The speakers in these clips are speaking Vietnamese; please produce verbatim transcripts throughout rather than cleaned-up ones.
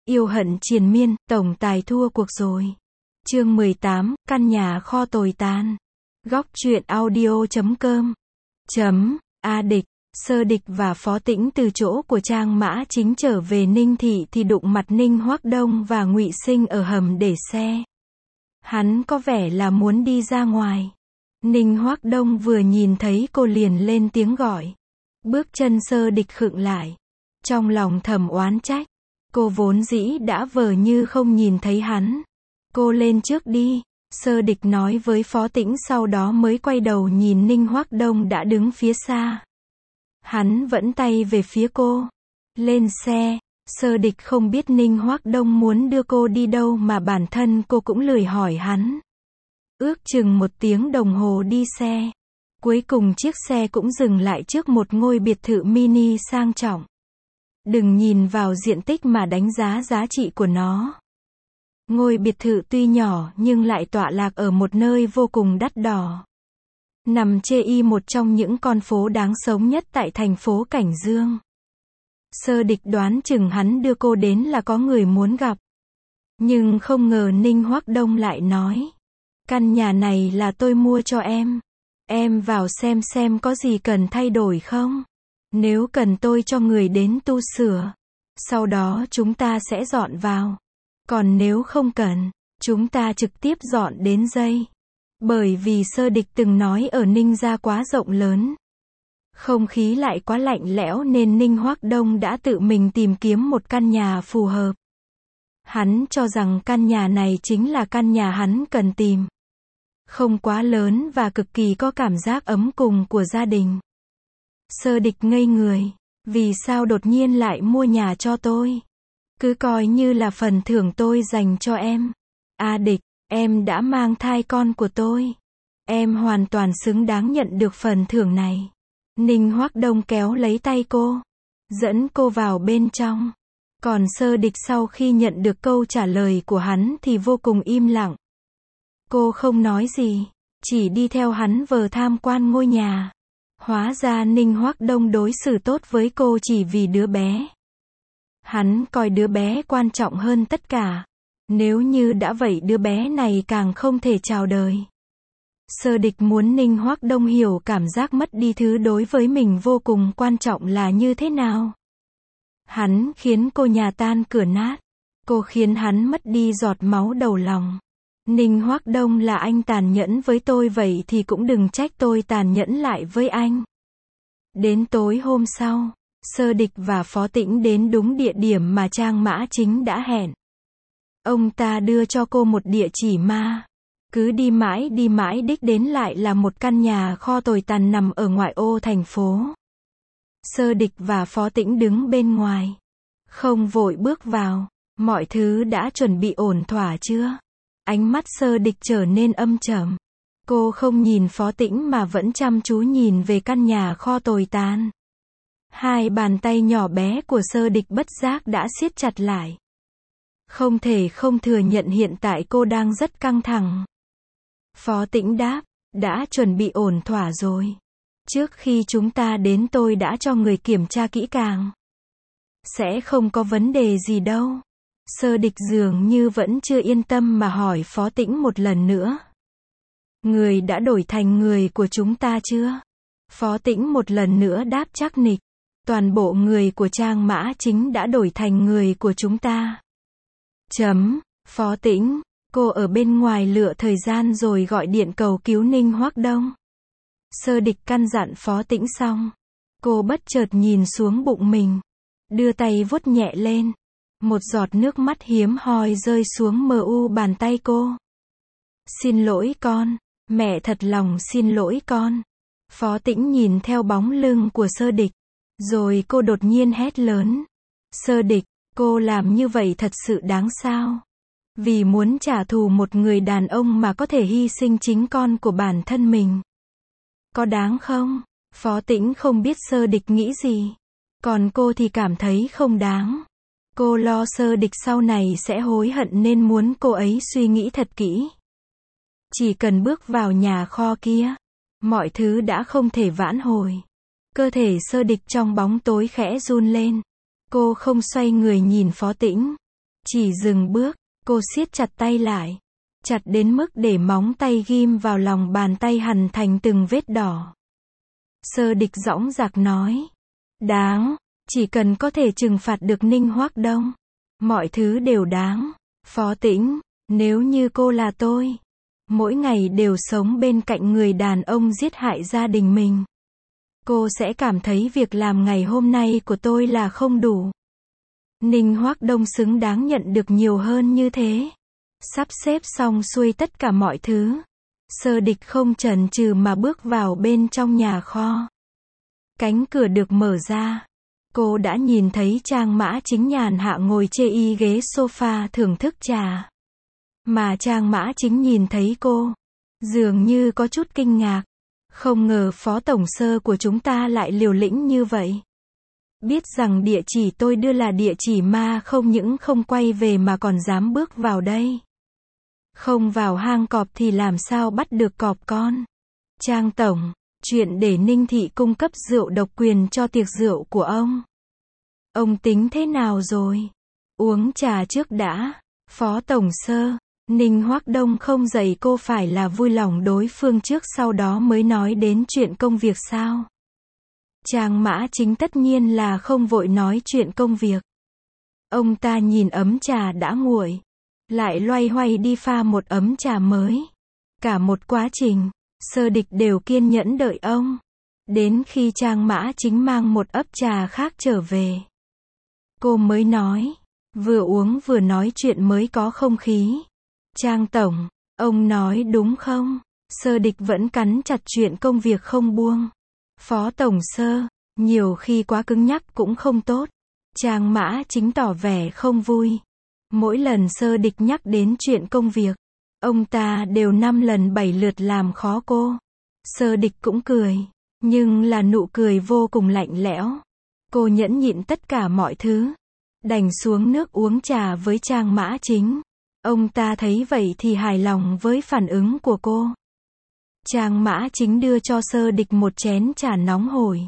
Yêu hận triền miên, tổng tài thua cuộc rồi. Chương mười tám, căn nhà kho tồi tàn. Góc truyện audio chấm com. Chấm, A Địch, Sơ Địch và Phó Tĩnh từ chỗ của Trang Mã Chính trở về Ninh Thị thì đụng mặt Ninh Hoắc Đông và Ngụy Sinh ở hầm để xe. Hắn có vẻ là muốn đi ra ngoài. Ninh Hoắc Đông vừa nhìn thấy cô liền lên tiếng gọi. Bước chân Sơ Địch khựng lại. Trong lòng thầm oán trách. Cô vốn dĩ đã vờ như không nhìn thấy hắn. Cô lên trước đi, Sơ Địch nói với Phó Tĩnh, sau đó mới quay đầu nhìn Ninh Hoắc Đông đã đứng phía xa. Hắn vẫn tay về phía cô. Lên xe, Sơ Địch không biết Ninh Hoắc Đông muốn đưa cô đi đâu mà bản thân cô cũng lười hỏi hắn. Ước chừng một tiếng đồng hồ đi xe. Cuối cùng chiếc xe cũng dừng lại trước một ngôi biệt thự mini sang trọng. Đừng nhìn vào diện tích mà đánh giá giá trị của nó. Ngôi biệt thự tuy nhỏ nhưng lại tọa lạc ở một nơi vô cùng đắt đỏ. Nằm chê y một trong những con phố đáng sống nhất tại thành phố Cảnh Dương. Sơ Địch đoán chừng hắn đưa cô đến là có người muốn gặp. Nhưng không ngờ Ninh Hoắc Đông lại nói. Căn nhà này là tôi mua cho em. Em vào xem xem có gì cần thay đổi không? Nếu cần tôi cho người đến tu sửa. Sau đó chúng ta sẽ dọn vào. Còn nếu không cần, chúng ta trực tiếp dọn đến dây. Bởi vì Sơ Địch từng nói ở Ninh gia quá rộng lớn. Không khí lại quá lạnh lẽo nên Ninh Hoắc Đông đã tự mình tìm kiếm một căn nhà phù hợp. Hắn cho rằng căn nhà này chính là căn nhà hắn cần tìm. Không quá lớn và cực kỳ có cảm giác ấm cùng của gia đình. Sơ Địch ngây người. Vì sao đột nhiên lại mua nhà cho tôi? Cứ coi như là phần thưởng tôi dành cho em. A Địch, em đã mang thai con của tôi. Em hoàn toàn xứng đáng nhận được phần thưởng này. Ninh Hoắc Đông kéo lấy tay cô. Dẫn cô vào bên trong. Còn Sơ Địch sau khi nhận được câu trả lời của hắn thì vô cùng im lặng. Cô không nói gì. Chỉ đi theo hắn vờ tham quan ngôi nhà. Hóa ra Ninh Hoắc Đông đối xử tốt với cô chỉ vì đứa bé. Hắn coi đứa bé quan trọng hơn tất cả. Nếu như đã vậy đứa bé này càng không thể chào đời. Sơ Địch muốn Ninh Hoắc Đông hiểu cảm giác mất đi thứ đối với mình vô cùng quan trọng là như thế nào. Hắn khiến cô nhà tan cửa nát. Cô khiến hắn mất đi giọt máu đầu lòng. Ninh Hoắc Đông là anh tàn nhẫn với tôi vậy thì cũng đừng trách tôi tàn nhẫn lại với anh. Đến tối hôm sau, Sơ Địch và Phó Tĩnh đến đúng địa điểm mà Trang Mã Chính đã hẹn. Ông ta đưa cho cô một địa chỉ ma. Cứ đi mãi đi mãi đích đến lại là một căn nhà kho tồi tàn nằm ở ngoại ô thành phố. Sơ Địch và Phó Tĩnh đứng bên ngoài. Không vội bước vào. Mọi thứ đã chuẩn bị ổn thỏa chưa? Ánh mắt Sơ Địch trở nên âm trầm. Cô không nhìn Phó Tĩnh mà vẫn chăm chú nhìn về căn nhà kho tồi tàn. Hai bàn tay nhỏ bé của Sơ Địch bất giác đã siết chặt lại. Không thể không thừa nhận hiện tại cô đang rất căng thẳng. Phó Tĩnh đáp, đã chuẩn bị ổn thỏa rồi. Trước khi chúng ta đến tôi đã cho người kiểm tra kỹ càng. Sẽ không có vấn đề gì đâu. Sơ Địch dường như vẫn chưa yên tâm mà hỏi Phó Tĩnh một lần nữa. Người đã đổi thành người của chúng ta chưa? Phó Tĩnh một lần nữa đáp chắc nịch. Toàn bộ người của Trang Mã Chính đã đổi thành người của chúng ta. Chấm, Phó Tĩnh, cô ở bên ngoài lựa thời gian rồi gọi điện cầu cứu Ninh Hoắc Đông. Sơ Địch căn dặn Phó Tĩnh xong. Cô bất chợt nhìn xuống bụng mình. Đưa tay vuốt nhẹ lên. Một giọt nước mắt hiếm hoi rơi xuống mờ u bàn tay cô. Xin lỗi con, mẹ thật lòng xin lỗi con. Phó Tĩnh nhìn theo bóng lưng của Sơ Địch. Rồi cô đột nhiên hét lớn. Sơ Địch, cô làm như vậy thật sự đáng sao? Vì muốn trả thù một người đàn ông mà có thể hy sinh chính con của bản thân mình. Có đáng không? Phó Tĩnh không biết Sơ Địch nghĩ gì. Còn cô thì cảm thấy không đáng. Cô lo Sơ Địch sau này sẽ hối hận nên muốn cô ấy suy nghĩ thật kỹ. Chỉ cần bước vào nhà kho kia, mọi thứ đã không thể vãn hồi. Cơ thể Sơ Địch trong bóng tối khẽ run lên. Cô không xoay người nhìn Phó Tĩnh. Chỉ dừng bước, cô siết chặt tay lại. Chặt đến mức để móng tay ghim vào lòng bàn tay hằn thành từng vết đỏ. Sơ Địch dõng dạc nói. Đáng, chỉ cần có thể trừng phạt được Ninh Hoác Đông. Mọi thứ đều đáng. Phó Tĩnh, nếu như cô là tôi, mỗi ngày đều sống bên cạnh người đàn ông giết hại gia đình mình, cô sẽ cảm thấy việc làm ngày hôm nay của tôi là không đủ. Ninh Hoác Đông xứng đáng nhận được nhiều hơn như thế. Sắp xếp xong xuôi tất cả mọi thứ, Sơ Địch không chần chừ mà bước vào bên trong nhà kho. Cánh cửa được mở ra. Cô đã nhìn thấy Trang Mã Chính nhàn hạ ngồi chê y ghế sofa thưởng thức trà. Mà Trang Mã Chính nhìn thấy cô, dường như có chút kinh ngạc. Không ngờ phó tổng sơ của chúng ta lại liều lĩnh như vậy. Biết rằng địa chỉ tôi đưa là địa chỉ ma, không những không quay về mà còn dám bước vào đây. Không vào hang cọp thì làm sao bắt được cọp con. Trang tổng, chuyện để Ninh Thị cung cấp rượu độc quyền cho tiệc rượu của ông. Ông tính thế nào rồi? Uống trà trước đã. Phó tổng sơ, Ninh Hoác Đông không dạy cô phải là vui lòng đối phương trước sau đó mới nói đến chuyện công việc sao? Trang Mã Chính tất nhiên là không vội nói chuyện công việc. Ông ta nhìn ấm trà đã nguội, lại loay hoay đi pha một ấm trà mới. Cả một quá trình, Sơ Địch đều kiên nhẫn đợi ông. Đến khi Trang Mã Chính mang một ấp trà khác trở về, cô mới nói. Vừa uống vừa nói chuyện mới có không khí. Trang tổng, ông nói đúng không? Sơ Địch vẫn cắn chặt chuyện công việc không buông. Phó tổng sơ, nhiều khi quá cứng nhắc cũng không tốt. Trang Mã Chính tỏ vẻ không vui. Mỗi lần Sơ Địch nhắc đến chuyện công việc, ông ta đều năm lần bảy lượt làm khó cô. Sơ Địch cũng cười, nhưng là nụ cười vô cùng lạnh lẽo. Cô nhẫn nhịn tất cả mọi thứ, đành xuống nước uống trà với Trang Mã Chính. Ông ta thấy vậy thì hài lòng với phản ứng của cô. Trang Mã Chính đưa cho Sơ Địch một chén trà nóng hổi.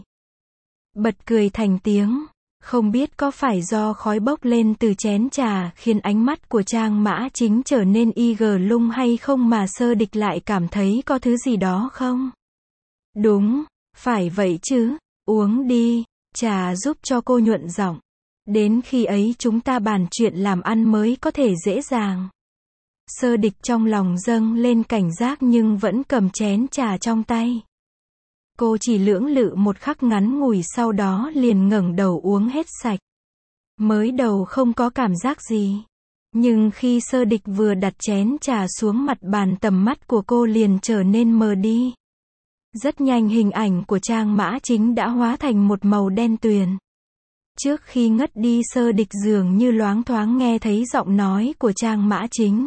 Bật cười thành tiếng. Không biết có phải do khói bốc lên từ chén trà khiến ánh mắt của Trang Mã Chính trở nên y gờ lung hay không mà Sơ Địch lại cảm thấy có thứ gì đó không? Đúng, phải vậy chứ. Uống đi, trà giúp cho cô nhuận giọng. Đến khi ấy chúng ta bàn chuyện làm ăn mới có thể dễ dàng. Sơ Địch trong lòng dâng lên cảnh giác nhưng vẫn cầm chén trà trong tay. Cô chỉ lưỡng lự một khắc ngắn ngủi sau đó liền ngẩng đầu uống hết sạch. Mới đầu không có cảm giác gì. Nhưng khi Sơ Địch vừa đặt chén trà xuống mặt bàn tầm mắt của cô liền trở nên mờ đi. Rất nhanh hình ảnh của Trang Mã Chính đã hóa thành một màu đen tuyền. Trước khi ngất đi Sơ Địch dường như loáng thoáng nghe thấy giọng nói của Trang Mã Chính.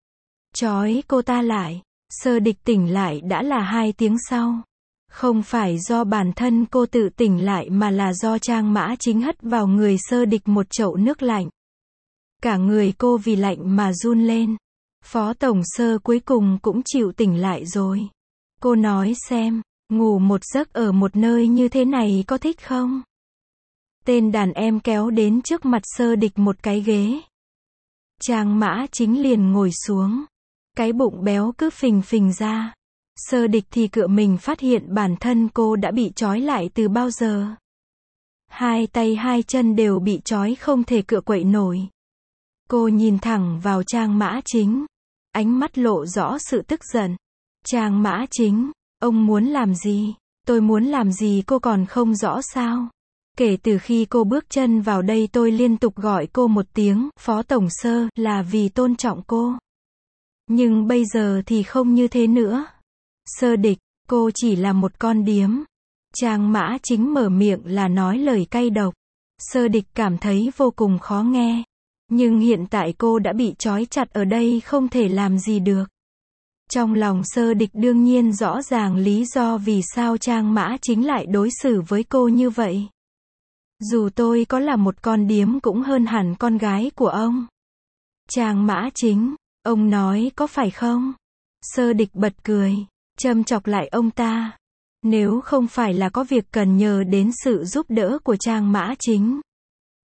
Trói cô ta lại. Sơ Địch tỉnh lại đã là hai tiếng sau. Không phải do bản thân cô tự tỉnh lại mà là do Trang Mã Chính hất vào người Sơ Địch một chậu nước lạnh. Cả người cô vì lạnh mà run lên. Phó tổng sơ cuối cùng cũng chịu tỉnh lại rồi. Cô nói xem, ngủ một giấc ở một nơi như thế này có thích không? Tên đàn em kéo đến trước mặt Sơ Địch một cái ghế. Trang Mã Chính liền ngồi xuống. Cái bụng béo cứ phình phình ra. Sơ Địch thì cựa mình phát hiện bản thân cô đã bị trói lại từ bao giờ. Hai tay hai chân đều bị trói không thể cựa quậy nổi. Cô nhìn thẳng vào Trang Mã Chính. Ánh mắt lộ rõ sự tức giận. Trang Mã Chính, ông muốn làm gì? Tôi muốn làm gì cô còn không rõ sao? Kể từ khi cô bước chân vào đây tôi liên tục gọi cô một tiếng, Phó Tổng Sơ, là vì tôn trọng cô. Nhưng bây giờ thì không như thế nữa. Sơ Địch, cô chỉ là một con điếm. Trang Mã Chính mở miệng là nói lời cay độc. Sơ Địch cảm thấy vô cùng khó nghe. Nhưng hiện tại cô đã bị trói chặt ở đây không thể làm gì được. Trong lòng Sơ Địch đương nhiên rõ ràng lý do vì sao Trang Mã Chính lại đối xử với cô như vậy. Dù tôi có là một con điếm cũng hơn hẳn con gái của ông. Trang Mã Chính, ông nói có phải không? Sơ Địch bật cười, châm chọc lại ông ta. Nếu không phải là có việc cần nhờ đến sự giúp đỡ của Trang Mã Chính,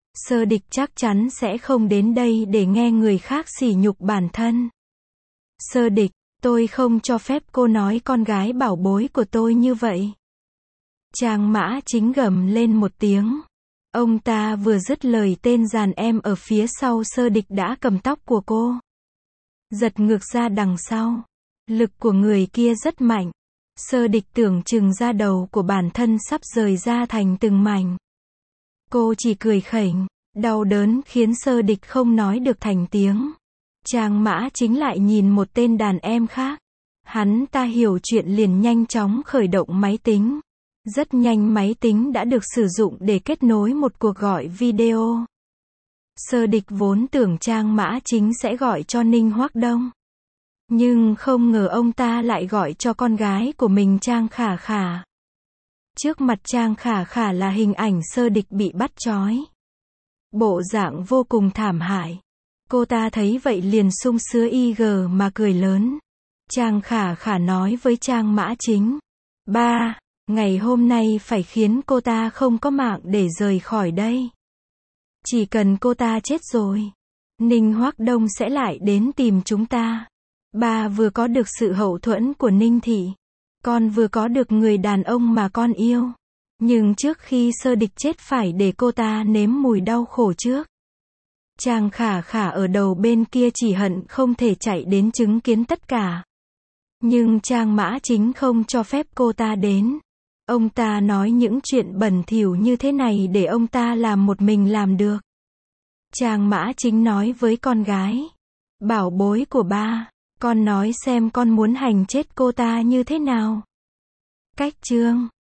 Sơ địch chắc chắn sẽ không đến đây để nghe người khác sỉ nhục bản thân. Sơ địch, tôi không cho phép cô nói con gái bảo bối của tôi như vậy. Trang Mã Chính gầm lên một tiếng. Ông ta vừa dứt lời, tên đàn em ở phía sau Sơ địch đã cầm tóc của cô, giật ngược ra đằng sau. Lực của người kia rất mạnh. Sơ địch tưởng chừng da đầu của bản thân sắp rời ra thành từng mảnh. Cô chỉ cười khẩy, đau đớn khiến Sơ địch không nói được thành tiếng. Trang Mã Chính lại nhìn một tên đàn em khác. Hắn ta hiểu chuyện liền nhanh chóng khởi động máy tính. Rất nhanh máy tính đã được sử dụng để kết nối một cuộc gọi video. Sơ địch vốn tưởng Trang Mã Chính sẽ gọi cho Ninh Hoắc Đông. Nhưng không ngờ ông ta lại gọi cho con gái của mình, Trang Khả Khả. Trước mặt Trang Khả Khả là hình ảnh Sơ địch bị bắt trói. Bộ dạng vô cùng thảm hại. Cô ta thấy vậy liền sung sướng y gờ mà cười lớn. Trang Khả Khả nói với Trang Mã Chính. Ba, ngày hôm nay phải khiến cô ta không có mạng để rời khỏi đây. Chỉ cần cô ta chết rồi, Ninh Hoắc Đông sẽ lại đến tìm chúng ta. Ba vừa có được sự hậu thuẫn của Ninh Thị. Con vừa có được người đàn ông mà con yêu. Nhưng trước khi Sơ địch chết phải để cô ta nếm mùi đau khổ trước. Trang Khả Khả ở đầu bên kia chỉ hận không thể chạy đến chứng kiến tất cả. Nhưng Trang Mã Chính không cho phép cô ta đến. Ông ta nói những chuyện bẩn thỉu như thế này để ông ta làm một mình làm được. Trang Mã Chính nói với con gái. Bảo bối của ba, con nói xem con muốn hành chết cô ta như thế nào. Cách chương